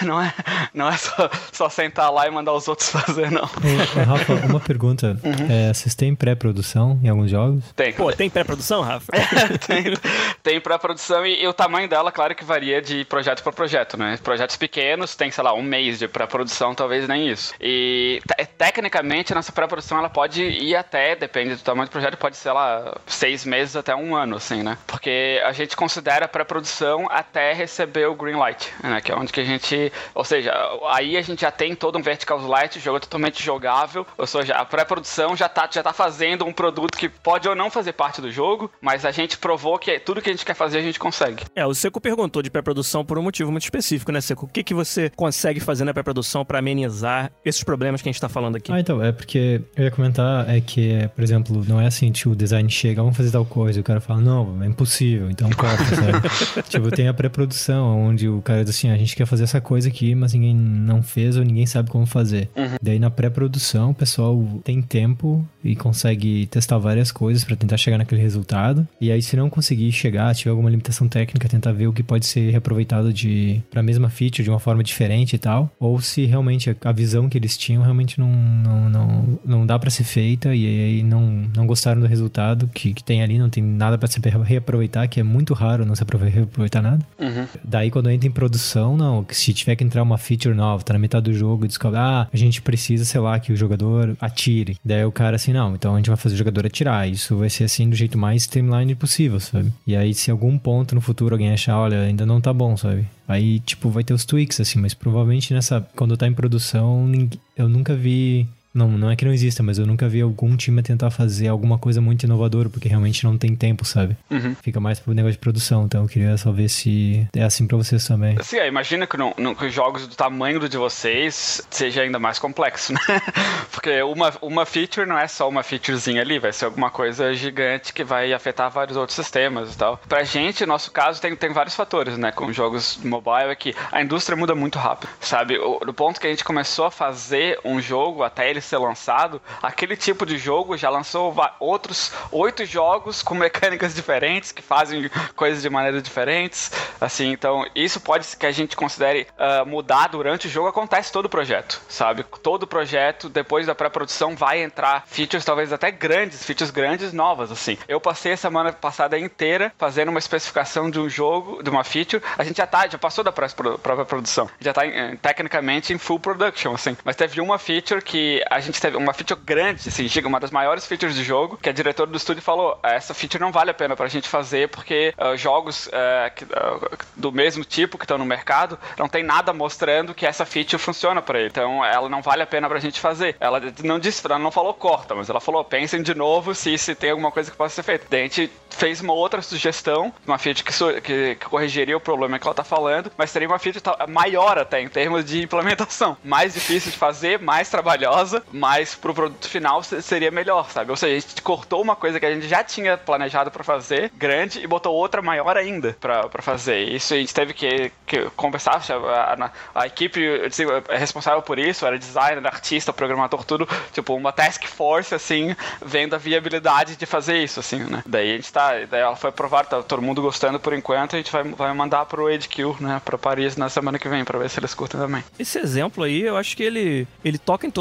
é só sentar lá e mandar os outros fazer, não. Rafa, uma pergunta. Vocês têm pré-produção em alguns jogos? Tem. Pô, tem pré-produção, Rafa? Tem pré-produção e o tamanho dela, claro que varia de projeto para projeto, né? Projetos pequenos tem, sei lá, 1 mês de pré-produção, talvez nem isso. E tecnicamente, nossa pré-produção, ela pode ir até, depende do tamanho do projeto, pode ser, lá, 6 meses até 1 ano, assim, né? Porque a gente considera pré-produção até receber o green light, né? Que é onde que a gente... Ou seja, aí a gente já tem todo um vertical light, o jogo é totalmente jogável, ou seja, a pré-produção já tá fazendo um produto que pode ou não fazer parte do jogo, mas a gente provou que tudo que a gente quer fazer a gente consegue. O Seco perguntou de pré-produção por um motivo muito específico, né, Seco? O que você consegue fazer na pré-produção pra amenizar esses problemas que a gente tá falando aqui? Então, porque eu ia comentar que, por exemplo, não é assim, tipo, o design chega, vamos fazer tal coisa, e o cara fala, não, é impossível, então corta, sabe? Tipo, tem a pré-produção, onde o cara diz assim, a gente quer fazer essa coisa aqui, mas ninguém não fez ou ninguém sabe como fazer. Daí na pré-produção, o pessoal tem tempo e consegue testar várias coisas pra tentar chegar naquele resultado. E aí, se não conseguir chegar, tiver alguma limitação técnica, tentar ver o que pode ser reaproveitado pra mesma feature de uma forma diferente e tal. Ou se realmente a visão que eles tinham realmente não dá pra ser feita e aí não gostaram do resultado que tem ali, não tem nada pra se reaproveitar, que é muito raro não se reaproveitar nada. Daí, quando entra em produção, não. Se tiver que entrar uma feature nova, tá na metade do jogo e descobre, a gente precisa, sei lá, que o jogador atire. Daí o cara assim, não, então a gente vai fazer o jogador atirar. Isso vai ser assim do jeito mais streamline possível, sabe? E aí, se algum ponto no futuro alguém achar, olha, ainda não tá bom, sabe? Aí, tipo, vai ter os tweaks, assim, mas provavelmente quando tá em produção, eu nunca vi... Não é que não exista, mas eu nunca vi algum time tentar fazer alguma coisa muito inovadora, porque realmente não tem tempo, sabe? Fica mais pro negócio de produção, então eu queria só ver se é assim pra vocês também. Sim, imagina que os jogos do tamanho de vocês seja ainda mais complexo, né? Porque uma feature não é só uma featurezinha ali, vai ser alguma coisa gigante que vai afetar vários outros sistemas e tal. Pra gente, no nosso caso, tem vários fatores, né? Com jogos mobile, é que a indústria muda muito rápido, sabe? Do ponto que a gente começou a fazer um jogo até ele ser lançado, aquele tipo de jogo já lançou outros 8 jogos com mecânicas diferentes, que fazem coisas de maneiras diferentes, assim, então isso pode que a gente considere mudar durante o jogo, acontece todo o projeto, sabe? Todo projeto, depois da pré-produção, vai entrar features talvez até features grandes novas, assim. Eu passei a semana passada inteira fazendo uma especificação de um jogo, de uma feature, a gente já passou da pré-produção, já tá tecnicamente em full production, assim, mas teve uma feature que a gente teve uma feature grande, assim, uma das maiores features do jogo, que a diretora do estúdio falou, essa feature não vale a pena pra gente fazer, porque jogos do mesmo tipo que estão no mercado, não tem nada mostrando que essa feature funciona pra ele. Então, ela não vale a pena pra gente fazer. Ela não falou corta, mas ela falou, pensem de novo se tem alguma coisa que possa ser feita. Daí a gente fez uma outra sugestão, uma feature que corrigiria o problema que ela tá falando, mas seria uma feature maior até, em termos de implementação. Mais difícil de fazer, mais trabalhosa, mas pro produto final seria melhor, sabe? Ou seja, a gente cortou uma coisa que a gente já tinha planejado pra fazer, grande, e botou outra maior ainda pra fazer. Isso a gente teve que conversar, a equipe responsável por isso, era designer, artista, programador, tudo, tipo, uma task force, assim, vendo a viabilidade de fazer isso, assim, né? Daí ela foi aprovada, tá todo mundo gostando por enquanto, a gente vai mandar pro HQ, né, pra Paris na semana que vem, pra ver se eles curtem também. Esse exemplo aí, eu acho que ele toca em todos os pontos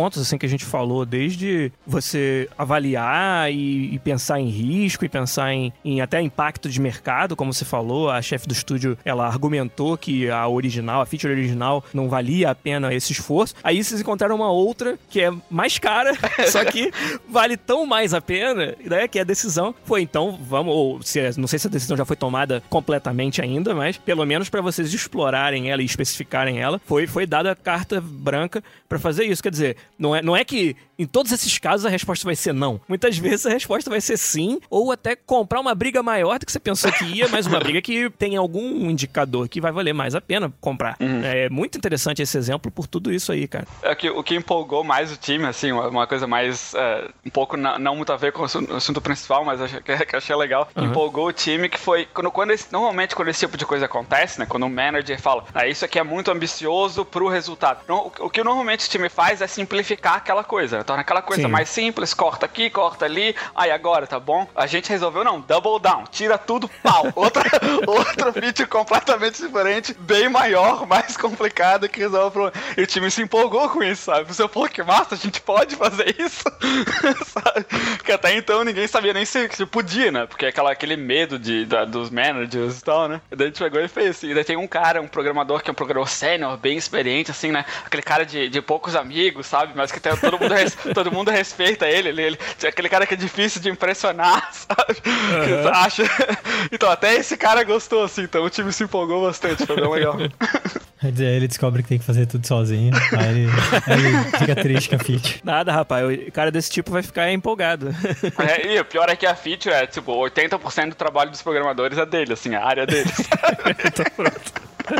pontos assim que a gente falou, desde você avaliar e pensar em risco e pensar em até impacto de mercado, como você falou, a chefe do estúdio, ela argumentou que a feature original não valia a pena esse esforço. Aí vocês encontraram uma outra que é mais cara, só que vale tão mais a pena, né, que a decisão foi, então, não sei se a decisão já foi tomada completamente ainda, mas pelo menos para vocês explorarem ela e especificarem ela, foi dada a carta branca para fazer isso. Quer dizer, não é que em todos esses casos a resposta vai ser não. Muitas vezes a resposta vai ser sim, ou até comprar uma briga maior do que você pensou que ia, mas uma briga que tem algum indicador que vai valer mais a pena comprar. É muito interessante esse exemplo por tudo isso aí, cara. O que empolgou mais o time, assim, uma coisa mais, um pouco não muito a ver com o assunto principal, mas que achei legal, empolgou o time, que foi, normalmente quando esse tipo de coisa acontece, né, quando o manager fala, isso aqui é muito ambicioso pro resultado. Então, o que normalmente o time faz é simplificar aquela coisa, né? Torna aquela coisa mais simples, corta aqui, corta ali, aí agora, tá bom? A gente resolveu, não, double down, tira tudo, pau. Outro feature completamente diferente, bem maior, mais complicado, que resolve o problema. E o time se empolgou com isso, sabe? Você falou, que massa, a gente pode fazer isso? Sabe? Que até então ninguém sabia nem se podia, né? Porque aquele medo dos managers e tal, né? E daí a gente pegou e fez. E daí tem um programador que é um programador sênior, bem experiente, assim, né? Aquele cara de poucos amigos, sabe? Mas que todo mundo respeita ele. Aquele cara que é difícil de impressionar, sabe? Então, até esse cara gostou, assim. Então o time se empolgou bastante, foi bem legal. Quer dizer, ele descobre que tem que fazer tudo sozinho. Aí ele fica triste com a feature. Nada, rapaz. O cara desse tipo vai ficar empolgado. E o pior é que a feature é, tipo, 80% do trabalho dos programadores é dele, assim, a área deles. Então, pronto.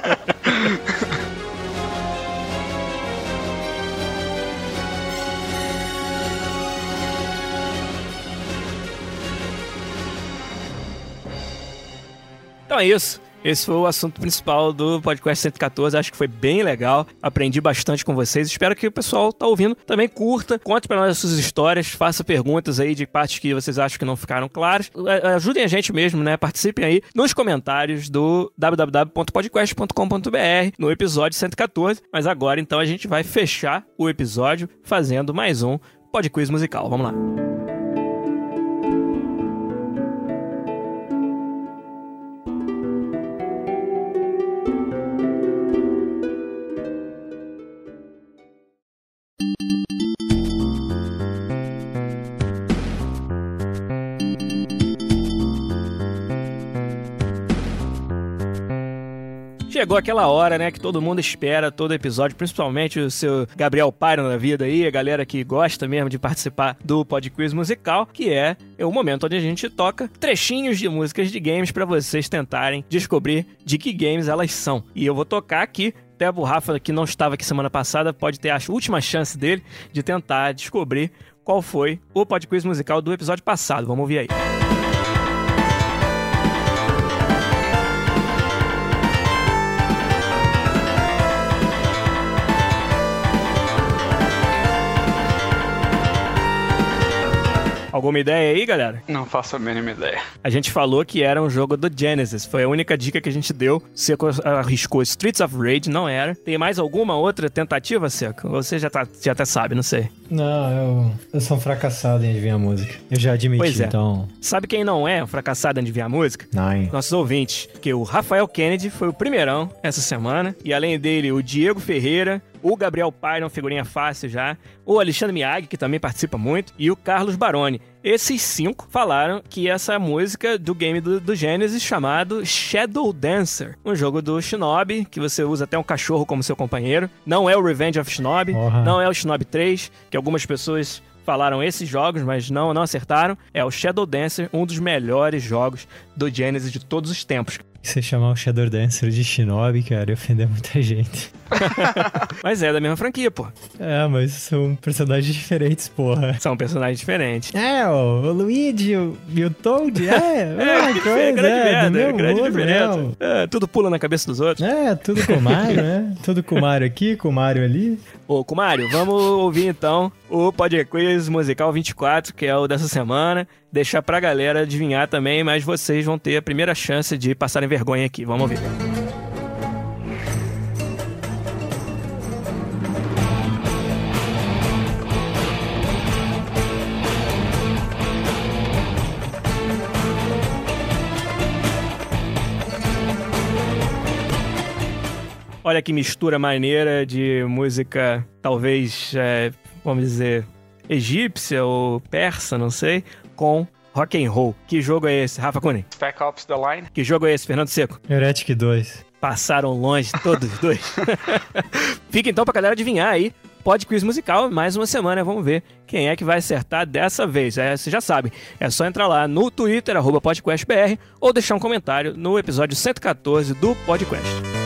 Então é isso. Esse foi o assunto principal do podcast 114, acho que foi bem legal, aprendi bastante com vocês, espero que o pessoal tá ouvindo também curta, conte pra nós as suas histórias, faça perguntas aí de partes que vocês acham que não ficaram claras, ajudem a gente mesmo, né, participem aí nos comentários do www.podcast.com.br no episódio 114, mas agora então a gente vai fechar o episódio fazendo mais um Podquiz musical, vamos lá. Chegou aquela hora, né, que todo mundo espera, todo episódio, principalmente o seu Gabriel Pyron da vida aí, a galera que gosta mesmo de participar do Podquiz musical, que é o momento onde a gente toca trechinhos de músicas de games pra vocês tentarem descobrir de que games elas são. E eu vou tocar aqui, até o Rafa, que não estava aqui semana passada, pode ter a última chance dele de tentar descobrir qual foi o Podquiz musical do episódio passado. Vamos ouvir aí. Alguma ideia aí, galera? Não faço a mínima ideia. A gente falou que era um jogo do Genesis. Foi a única dica que a gente deu. Você arriscou Streets of Rage, não era. Tem mais alguma outra tentativa, Seco? Você já até sabe, não sei. Não, eu sou um fracassado em adivinhar música. Eu já admiti, pois é. Então... Sabe quem não é um fracassado em adivinhar música? Não. Nossos ouvintes. Porque o Rafael Kennedy foi o primeirão essa semana. E além dele, o Diego Ferreira, o Gabriel Pyron, figurinha fácil já, o Alexandre Miyagi, que também participa muito, e o Carlos Baroni. Esses 5 falaram que essa música do game do Genesis chamado Shadow Dancer, um jogo do Shinobi, que você usa até um cachorro como seu companheiro. Não é o Revenge of Shinobi, não é o Shinobi 3, que algumas pessoas falaram esses jogos, mas não acertaram. É o Shadow Dancer, um dos melhores jogos do Genesis de todos os tempos. Você chamar o Shadow Dancer de Shinobi, cara, ia ofender muita gente. Mas é da mesma franquia, pô. É, mas são personagens diferentes, porra. São personagens diferentes. O Luigi e o Toad, grande diferença. Tudo pula na cabeça dos outros. Tudo com o Mario, né? Tudo com o Mario aqui, com o Mario ali. Ô, com o Mario, vamos ouvir então o Podquiz Musical 24, que é o dessa semana. Deixar pra galera adivinhar também, mas vocês vão ter a primeira chance de passarem vergonha aqui. Vamos ouvir. Olha que mistura maneira de música, talvez, vamos dizer, egípcia ou persa, não sei, com rock and roll. Que jogo é esse, Rafa Kunin? Spec Ops The Line. Que jogo é esse, Fernando Seco? Heretic 2. Passaram longe, todos os dois. Fica então pra galera adivinhar aí. Pod Quiz Musical, mais uma semana, vamos ver quem é que vai acertar dessa vez. Você já sabe, é só entrar lá no Twitter, @PodQuestBR, ou deixar um comentário no episódio 114 do PodQuest.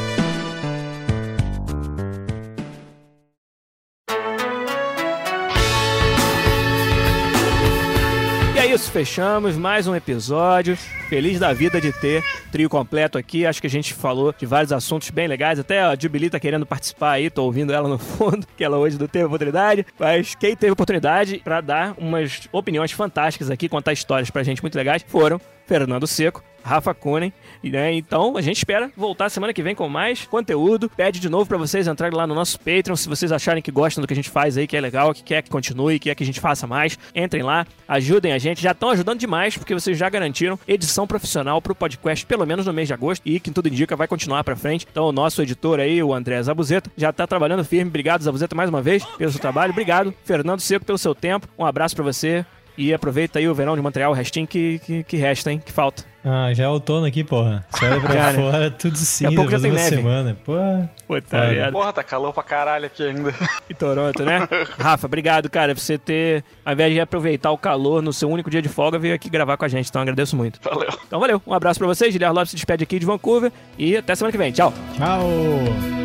É isso, fechamos mais um episódio. Feliz da vida de ter trio completo aqui. Acho que a gente falou de vários assuntos bem legais. Até a Jubilee tá querendo participar aí, tô ouvindo ela no fundo, que ela hoje não teve oportunidade. Mas quem teve oportunidade pra dar umas opiniões fantásticas aqui, contar histórias pra gente muito legais, foram Fernando Seco, Rafa Kunin, né? Então a gente espera voltar semana que vem com mais conteúdo. Pede de novo pra vocês entrarem lá no nosso Patreon, se vocês acharem que gostam do que a gente faz aí, que é legal, que quer que continue, que quer que a gente faça mais, entrem lá, ajudem a gente, já estão ajudando demais, porque vocês já garantiram edição profissional pro podcast, pelo menos no mês de agosto, e que tudo indica vai continuar pra frente. Então o nosso editor aí, o André Zabuzeta, já tá trabalhando firme. Obrigado, Zabuzeta, mais uma vez pelo seu trabalho. Obrigado, Fernando Seco, pelo seu tempo. Um abraço pra você. E aproveita aí o verão de Montreal, o restinho que resta, hein? Que falta. Ah, já é outono aqui, porra. Você olha pra fora, tudo cinza, daqui a pouco já tem uma neve. semana. Porra, tá calor pra caralho aqui ainda. Em Toronto, né? Rafa, obrigado, cara, por você ter, ao invés de aproveitar o calor no seu único dia de folga, veio aqui gravar com a gente. Então agradeço muito. Valeu. Então valeu. Um abraço pra vocês. Guilherme Lopes se despede aqui de Vancouver. E até semana que vem. Tchau. Tchau.